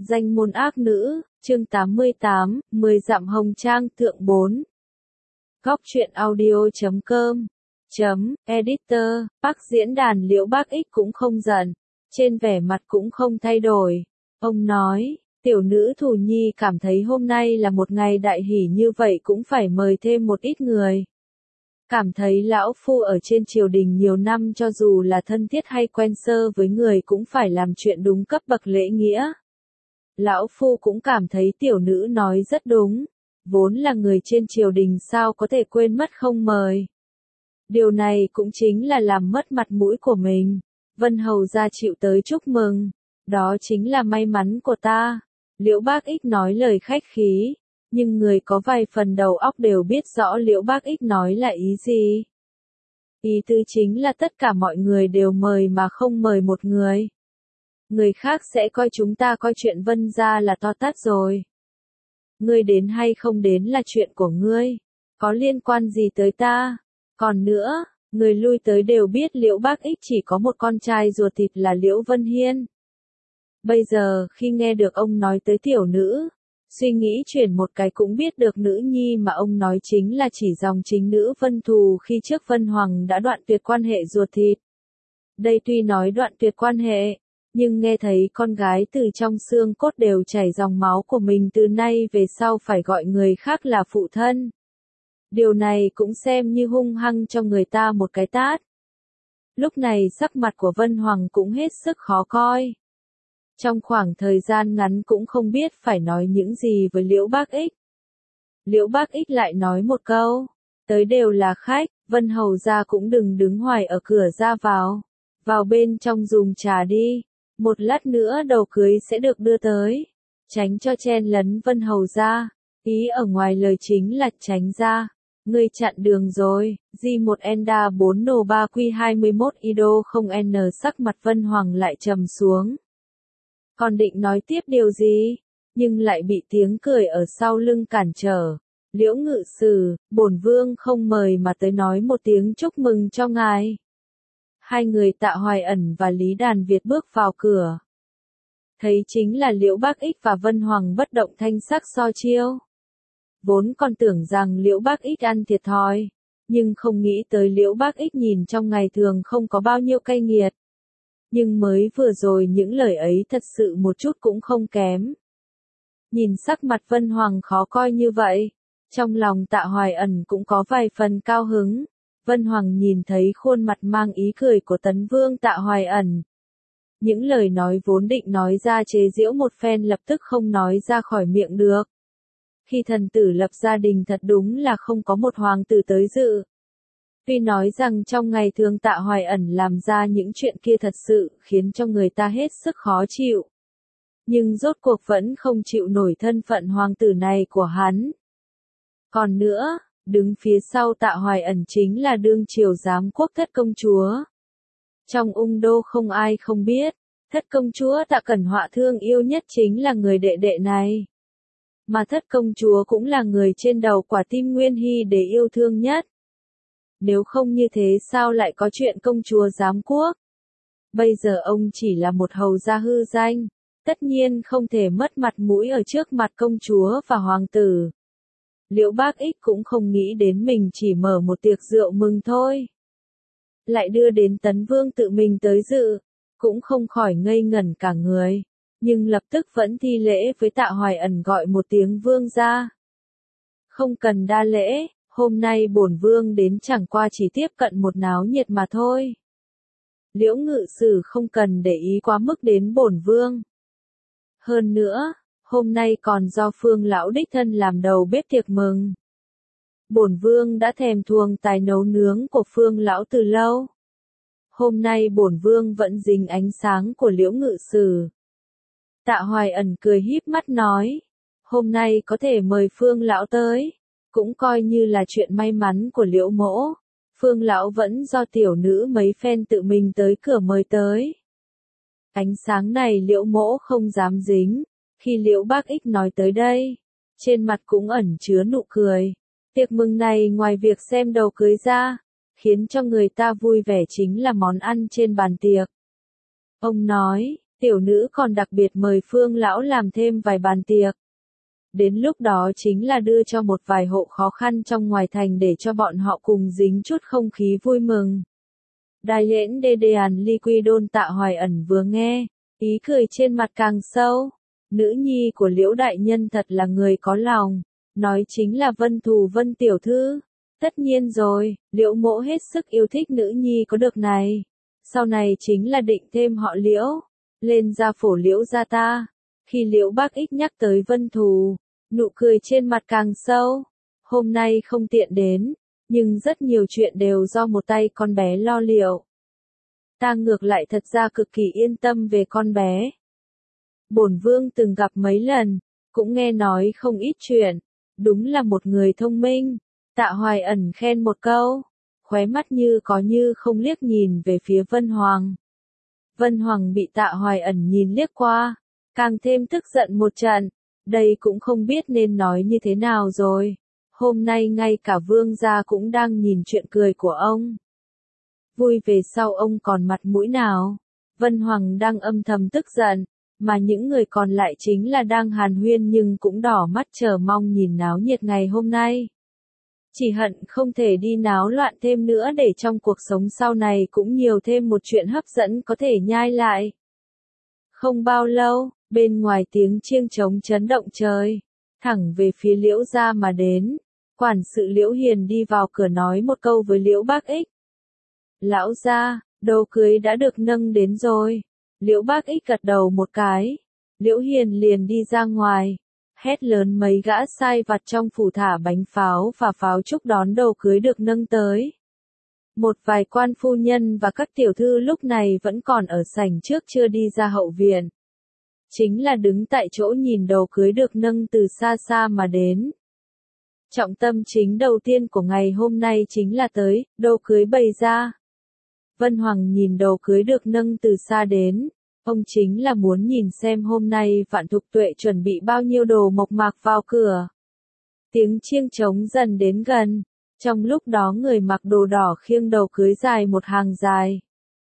Danh môn ác nữ, chương 88, 10 dặm hồng trang thượng 4. Góc truyện audio.com Editor, bác diễn đàn Liễu Bác Ích cũng không giận, trên vẻ mặt cũng không thay đổi. Ông nói, tiểu nữ Thù Nhi cảm thấy hôm nay là một ngày đại hỷ như vậy cũng phải mời thêm một ít người. Cảm thấy lão phu ở trên triều đình nhiều năm cho dù là thân thiết hay quen sơ với người cũng phải làm chuyện đúng cấp bậc lễ nghĩa. Lão phu cũng cảm thấy tiểu nữ nói rất đúng, vốn là người trên triều đình sao có thể quên mất không mời. Điều này cũng chính là làm mất mặt mũi của mình. Vân hầu gia chịu tới chúc mừng, đó chính là may mắn của ta. Liễu Bác Ích nói lời khách khí, nhưng người có vài phần đầu óc đều biết rõ Liễu Bác Ích nói là ý gì. Ý tứ chính là tất cả mọi người đều mời mà không mời một người. Người khác sẽ coi chúng ta coi chuyện Vân gia là to tát rồi. Ngươi đến hay không đến là chuyện của ngươi, có liên quan gì tới ta? Còn nữa, người lui tới đều biết Liễu Bác Ích chỉ có một con trai ruột thịt là Liễu Vân Hiên. Bây giờ khi nghe được ông nói tới tiểu nữ, suy nghĩ chuyển một cái cũng biết được nữ nhi mà ông nói chính là chỉ dòng chính nữ Vân Thù khi trước Vân Hoàng đã đoạn tuyệt quan hệ ruột thịt. Đây tuy nói đoạn tuyệt quan hệ, nhưng nghe thấy con gái từ trong xương cốt đều chảy dòng máu của mình từ nay về sau phải gọi người khác là phụ thân. Điều này cũng xem như hung hăng cho người ta một cái tát. Lúc này sắc mặt của Vân Hoàng cũng hết sức khó coi. Trong khoảng thời gian ngắn cũng không biết phải nói những gì với Liễu Bác Ích. Liễu Bác Ích lại nói một câu, tới đều là khách, Vân hầu gia cũng đừng đứng hoài ở cửa ra vào bên trong dùng trà đi, một lát nữa đầu cưới sẽ được đưa tới, tránh cho chen lấn Vân hầu gia, ý ở ngoài lời chính là tránh ra. Ngươi chặn đường rồi, J1 Enda 4 Nô 3 Q21 Ido không N sắc mặt Vân Hoàng lại trầm xuống. Còn định nói tiếp điều gì, nhưng lại bị tiếng cười ở sau lưng cản trở. Liễu ngự sử, bổn vương không mời mà tới nói một tiếng chúc mừng cho ngài. Hai người Tạ Hoài Ẩn và Lý Đàn Việt bước vào cửa. Thấy chính là Liễu Bác Ích và Vân Hoàng bất động thanh sắc so chiêu. Vốn còn tưởng rằng Liễu Bác Ích ăn thiệt thòi, nhưng không nghĩ tới Liễu Bác Ích nhìn trong ngày thường không có bao nhiêu cay nghiệt. Nhưng mới vừa rồi những lời ấy thật sự một chút cũng không kém. Nhìn sắc mặt Vân Hoàng khó coi như vậy, trong lòng Tạ Hoài Ẩn cũng có vài phần cao hứng. Vân Hoàng nhìn thấy khuôn mặt mang ý cười của Tấn Vương Tạ Hoài Ẩn. Những lời nói vốn định nói ra chế giễu một phen lập tức không nói ra khỏi miệng được. Khi thần tử lập gia đình thật đúng là không có một hoàng tử tới dự. Tuy nói rằng trong ngày thường Tạ Hoài Ẩn làm ra những chuyện kia thật sự khiến cho người ta hết sức khó chịu. Nhưng rốt cuộc vẫn không chịu nổi thân phận hoàng tử này của hắn. Còn nữa, đứng phía sau Tạ Hoài Ẩn chính là đương triều giám quốc thất công chúa. Trong ung đô không ai không biết, thất công chúa Tạ Cẩn Họa thương yêu nhất chính là người đệ đệ này. Mà thất công chúa cũng là người trên đầu quả tim Nguyên Hy để yêu thương nhất. Nếu không như thế sao lại có chuyện công chúa giám quốc? Bây giờ ông chỉ là một hầu gia hư danh, tất nhiên không thể mất mặt mũi ở trước mặt công chúa và hoàng tử. Liễu Bác Ích cũng không nghĩ đến mình chỉ mở một tiệc rượu mừng thôi. Lại đưa đến Tấn Vương tự mình tới dự, cũng không khỏi ngây ngẩn cả người. Nhưng lập tức vẫn thi lễ với Tạ Hoài Ẩn gọi một tiếng vương gia. Không cần đa lễ, hôm nay bổn vương đến chẳng qua chỉ tiếp cận một náo nhiệt mà thôi. Liễu ngự sử không cần để ý quá mức đến bổn vương. Hơn nữa, hôm nay còn do Phương lão đích thân làm đầu bếp tiệc mừng. Bổn vương đã thèm thuồng tài nấu nướng của Phương lão từ lâu. Hôm nay bổn vương vẫn dính ánh sáng của Liễu ngự sử. Tạ Hoài Ẩn cười híp mắt nói, hôm nay có thể mời Phương lão tới, cũng coi như là chuyện may mắn của Liễu mỗ. Phương lão vẫn do tiểu nữ mấy phen tự mình tới cửa mời tới. Ánh sáng này Liễu mỗ không dám dính. Khi Liễu Bác Ích nói tới đây, trên mặt cũng ẩn chứa nụ cười. Tiệc mừng này ngoài việc xem đầu cưới ra, khiến cho người ta vui vẻ chính là món ăn trên bàn tiệc. Ông nói, Tiểu nữ còn đặc biệt mời Phương lão làm thêm vài bàn tiệc. Đến lúc đó chính là đưa cho một vài hộ khó khăn trong ngoài thành để cho bọn họ cùng dính chút không khí vui mừng. Đại lễn đê đàn ly quy đôn Tạ Hoài Ẩn vừa nghe, ý cười trên mặt càng sâu. Nữ nhi của Liễu đại nhân thật là người có lòng, nói chính là Vân Thù Vân tiểu thư. Tất nhiên rồi, Liễu mỗ hết sức yêu thích nữ nhi có được này. Sau này chính là định thêm họ Liễu, lên gia phổ Liễu gia ta. Khi Liễu Bác Ích nhắc tới Vân Thù, nụ cười trên mặt càng sâu. Hôm nay không tiện đến, nhưng rất nhiều chuyện đều do một tay con bé lo liệu. Ta ngược lại thật ra cực kỳ yên tâm về con bé. Bổn vương từng gặp mấy lần, cũng nghe nói không ít chuyện, đúng là một người thông minh. Tạ Hoài Ẩn khen một câu, khóe mắt như có như không liếc nhìn về phía Vân Hoàng. Vân Hoàng bị Tạ Hoài Ẩn nhìn liếc qua, càng thêm tức giận một trận, đây cũng không biết nên nói như thế nào rồi. Hôm nay ngay cả vương gia cũng đang nhìn chuyện cười của ông. Vui về sau ông còn mặt mũi nào? Vân Hoàng đang âm thầm tức giận, mà những người còn lại chính là đang hàn huyên nhưng cũng đỏ mắt chờ mong nhìn náo nhiệt ngày hôm nay. Chỉ hận không thể đi náo loạn thêm nữa để trong cuộc sống sau này cũng nhiều thêm một chuyện hấp dẫn có thể nhai lại. Không bao lâu, bên ngoài tiếng chiêng trống chấn động trời, thẳng về phía Liễu gia mà đến. Quản sự Liễu Hiền đi vào cửa nói một câu với Liễu Bác Ích. Lão gia, đồ cưới đã được nâng đến rồi. Liễu Bác Ích gật đầu một cái. Liễu Hiền liền đi ra ngoài, hét lớn mấy gã sai vặt trong phủ thả bánh pháo và pháo chúc đón đồ cưới được nâng tới. Một vài quan phu nhân và các tiểu thư lúc này vẫn còn ở sảnh trước chưa đi ra hậu viện. Chính là đứng tại chỗ nhìn đồ cưới được nâng từ xa xa mà đến. Trọng tâm chính đầu tiên của ngày hôm nay chính là tới, đồ cưới bày ra. Vân Hoàng nhìn đồ cưới được nâng từ xa đến, ông chính là muốn nhìn xem hôm nay Vạn Thục Tuệ chuẩn bị bao nhiêu đồ mộc mạc vào cửa. Tiếng chiêng trống dần đến gần, trong lúc đó người mặc đồ đỏ khiêng đồ cưới dài một hàng dài.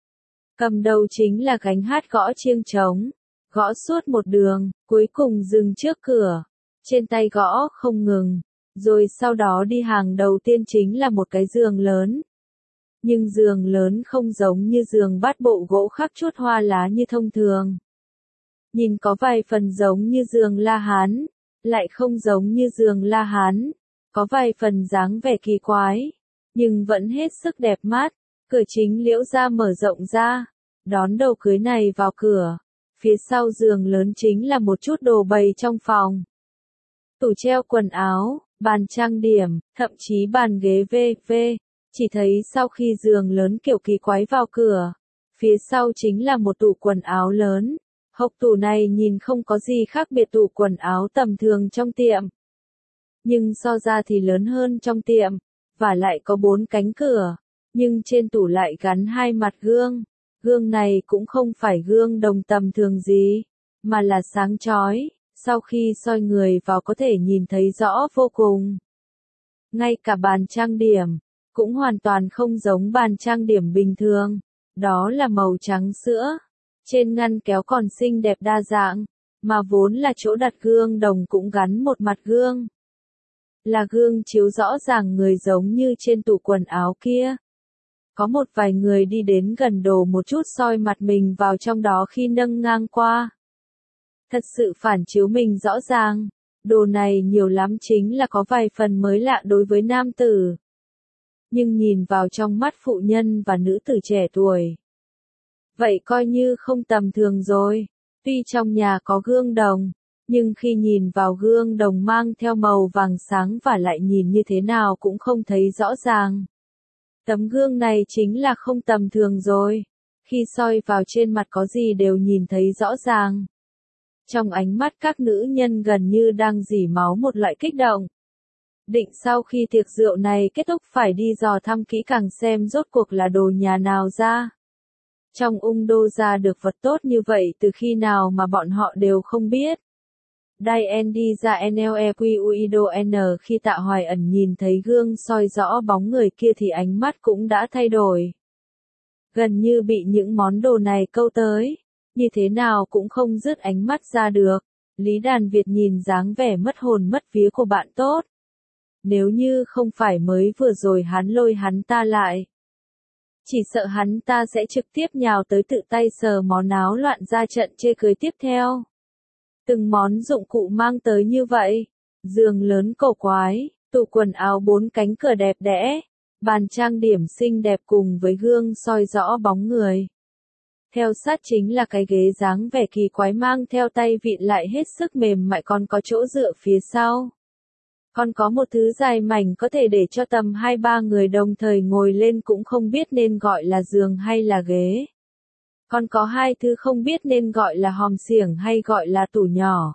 Cầm đầu chính là gánh hát gõ chiêng trống, gõ suốt một đường, cuối cùng dừng trước cửa, trên tay gõ không ngừng, rồi sau đó đi hàng đầu tiên chính là một cái giường lớn. Nhưng giường lớn không giống như giường bát bộ gỗ khắc chút hoa lá như thông thường. Nhìn có vài phần giống như giường La Hán, lại không giống như giường La Hán, có vài phần dáng vẻ kỳ quái, nhưng vẫn hết sức đẹp mắt. Cửa chính Liễu gia mở rộng ra, đón đồ cưới này vào cửa. Phía sau giường lớn chính là một chút đồ bày trong phòng. Tủ treo quần áo, bàn trang điểm, thậm chí bàn ghế v.v. Chỉ thấy sau khi giường lớn kiểu kỳ quái vào cửa, phía sau chính là một tủ quần áo lớn. Hộc tủ này nhìn không có gì khác biệt tủ quần áo tầm thường trong tiệm. Nhưng so ra thì lớn hơn trong tiệm, và lại có 4 cánh cửa, nhưng trên tủ lại gắn 2 mặt gương. Gương này cũng không phải gương đồng tầm thường gì, mà là sáng chói, sau khi soi người vào có thể nhìn thấy rõ vô cùng. Ngay cả bàn trang điểm, cũng hoàn toàn không giống bàn trang điểm bình thường, đó là màu trắng sữa. Trên ngăn kéo còn xinh đẹp đa dạng, mà vốn là chỗ đặt gương đồng cũng gắn một mặt gương. Là gương chiếu rõ ràng người giống như trên tủ quần áo kia. Có một vài người đi đến gần đồ một chút soi mặt mình vào trong đó khi nâng ngang qua. Thật sự phản chiếu mình rõ ràng, đồ này nhiều lắm chính là có vài phần mới lạ đối với nam tử. Nhưng nhìn vào trong mắt phụ nhân và nữ tử trẻ tuổi, vậy coi như không tầm thường rồi. Tuy trong nhà có gương đồng, nhưng khi nhìn vào gương đồng mang theo màu vàng sáng và lại nhìn như thế nào cũng không thấy rõ ràng. Tấm gương này chính là không tầm thường rồi. Khi soi vào trên mặt có gì đều nhìn thấy rõ ràng. Trong ánh mắt các nữ nhân gần như đang rỉ máu một loại kích động. Định sau khi tiệc rượu này kết thúc phải đi dò thăm kỹ càng xem rốt cuộc là đồ nhà nào ra. Trong ung đô ra được vật tốt như vậy từ khi nào mà bọn họ đều không biết. Diane đi ra NLEQUIDO N khi Tạ Hoài Ẩn nhìn thấy gương soi rõ bóng người kia thì ánh mắt cũng đã thay đổi. Gần như bị những món đồ này câu tới, như thế nào cũng không dứt ánh mắt ra được. Lý Đàn Việt nhìn dáng vẻ mất hồn mất vía của bạn tốt. Nếu như không phải mới vừa rồi hắn lôi hắn ta lại, chỉ sợ hắn ta sẽ trực tiếp nhào tới tự tay sờ mó náo loạn ra trận chê cười tiếp theo. Từng món dụng cụ mang tới như vậy, giường lớn cổ quái, tủ quần áo 4 cánh cửa đẹp đẽ, bàn trang điểm xinh đẹp cùng với gương soi rõ bóng người. Theo sát chính là cái ghế dáng vẻ kỳ quái mang theo tay vịn lại hết sức mềm mại, còn có chỗ dựa phía sau. Còn có một thứ dài mảnh có thể để cho tầm 2-3 người đồng thời ngồi lên, cũng không biết nên gọi là giường hay là ghế. Còn có 2 thứ không biết nên gọi là hòm xiểng hay gọi là tủ nhỏ.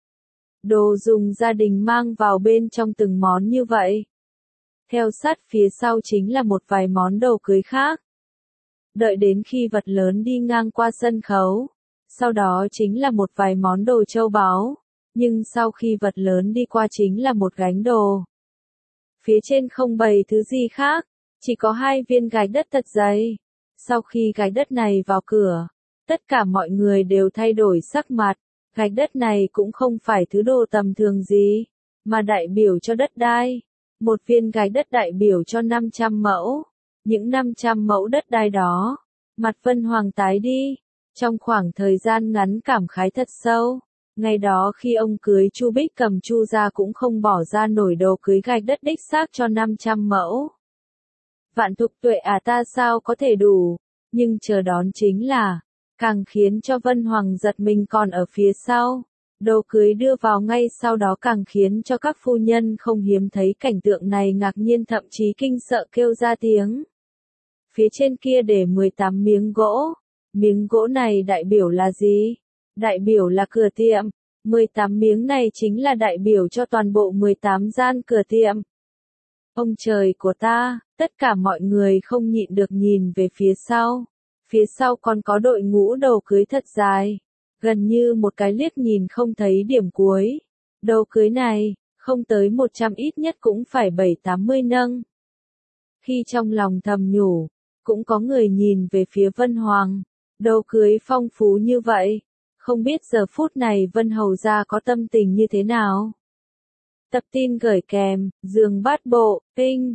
Đồ dùng gia đình mang vào bên trong từng món như vậy. Theo sát phía sau chính là một vài món đồ cưới khác. Đợi đến khi vật lớn đi ngang qua sân khấu, sau đó chính là một vài món đồ châu báu, nhưng sau khi vật lớn đi qua chính là một gánh đồ. Phía trên không bày thứ gì khác, chỉ có 2 viên gạch đất thật dày. Sau khi gạch đất này vào cửa, tất cả mọi người đều thay đổi sắc mặt. Gạch đất này cũng không phải thứ đồ tầm thường gì, mà đại biểu cho đất đai. Một viên gạch đất đại biểu cho 500 mẫu. Những 500 mẫu đất đai đó, mặt Vân Hoàng tái đi. Trong khoảng thời gian ngắn cảm khái thật sâu. Ngày đó khi ông cưới Chu Bích Cầm, Chu gia cũng không bỏ ra nổi đồ cưới gạch đất đích xác cho 500 mẫu. Vạn thục tuệ à, ta sao có thể đủ, nhưng chờ đón chính là, càng khiến cho Vân Hoàng giật mình còn ở phía sau. Đồ cưới đưa vào ngay sau đó càng khiến cho các phu nhân không hiếm thấy cảnh tượng này ngạc nhiên, thậm chí kinh sợ kêu ra tiếng. Phía trên kia để 18 miếng gỗ. Miếng gỗ này đại biểu là gì? Đại biểu là cửa tiệm. 18 miếng này chính là đại biểu cho toàn bộ 18 gian cửa tiệm. Ông trời của ta, tất cả mọi người không nhịn được nhìn về phía sau. Phía sau còn có đội ngũ đồ cưới thật dài, gần như một cái liếc nhìn không thấy điểm cuối. Đồ cưới này, không tới 100 ít nhất cũng phải 7-80 nâng. Khi trong lòng thầm nhủ, cũng có người nhìn về phía Vân Hoàng. Đồ cưới phong phú như vậy, không biết giờ phút này Vân Hầu gia có tâm tình như thế nào. Tập tin gửi kèm, giường bát bộ, ping,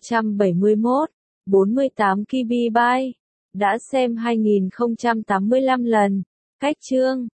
371, 48 KB. Đã xem 2085 lần. Cách chương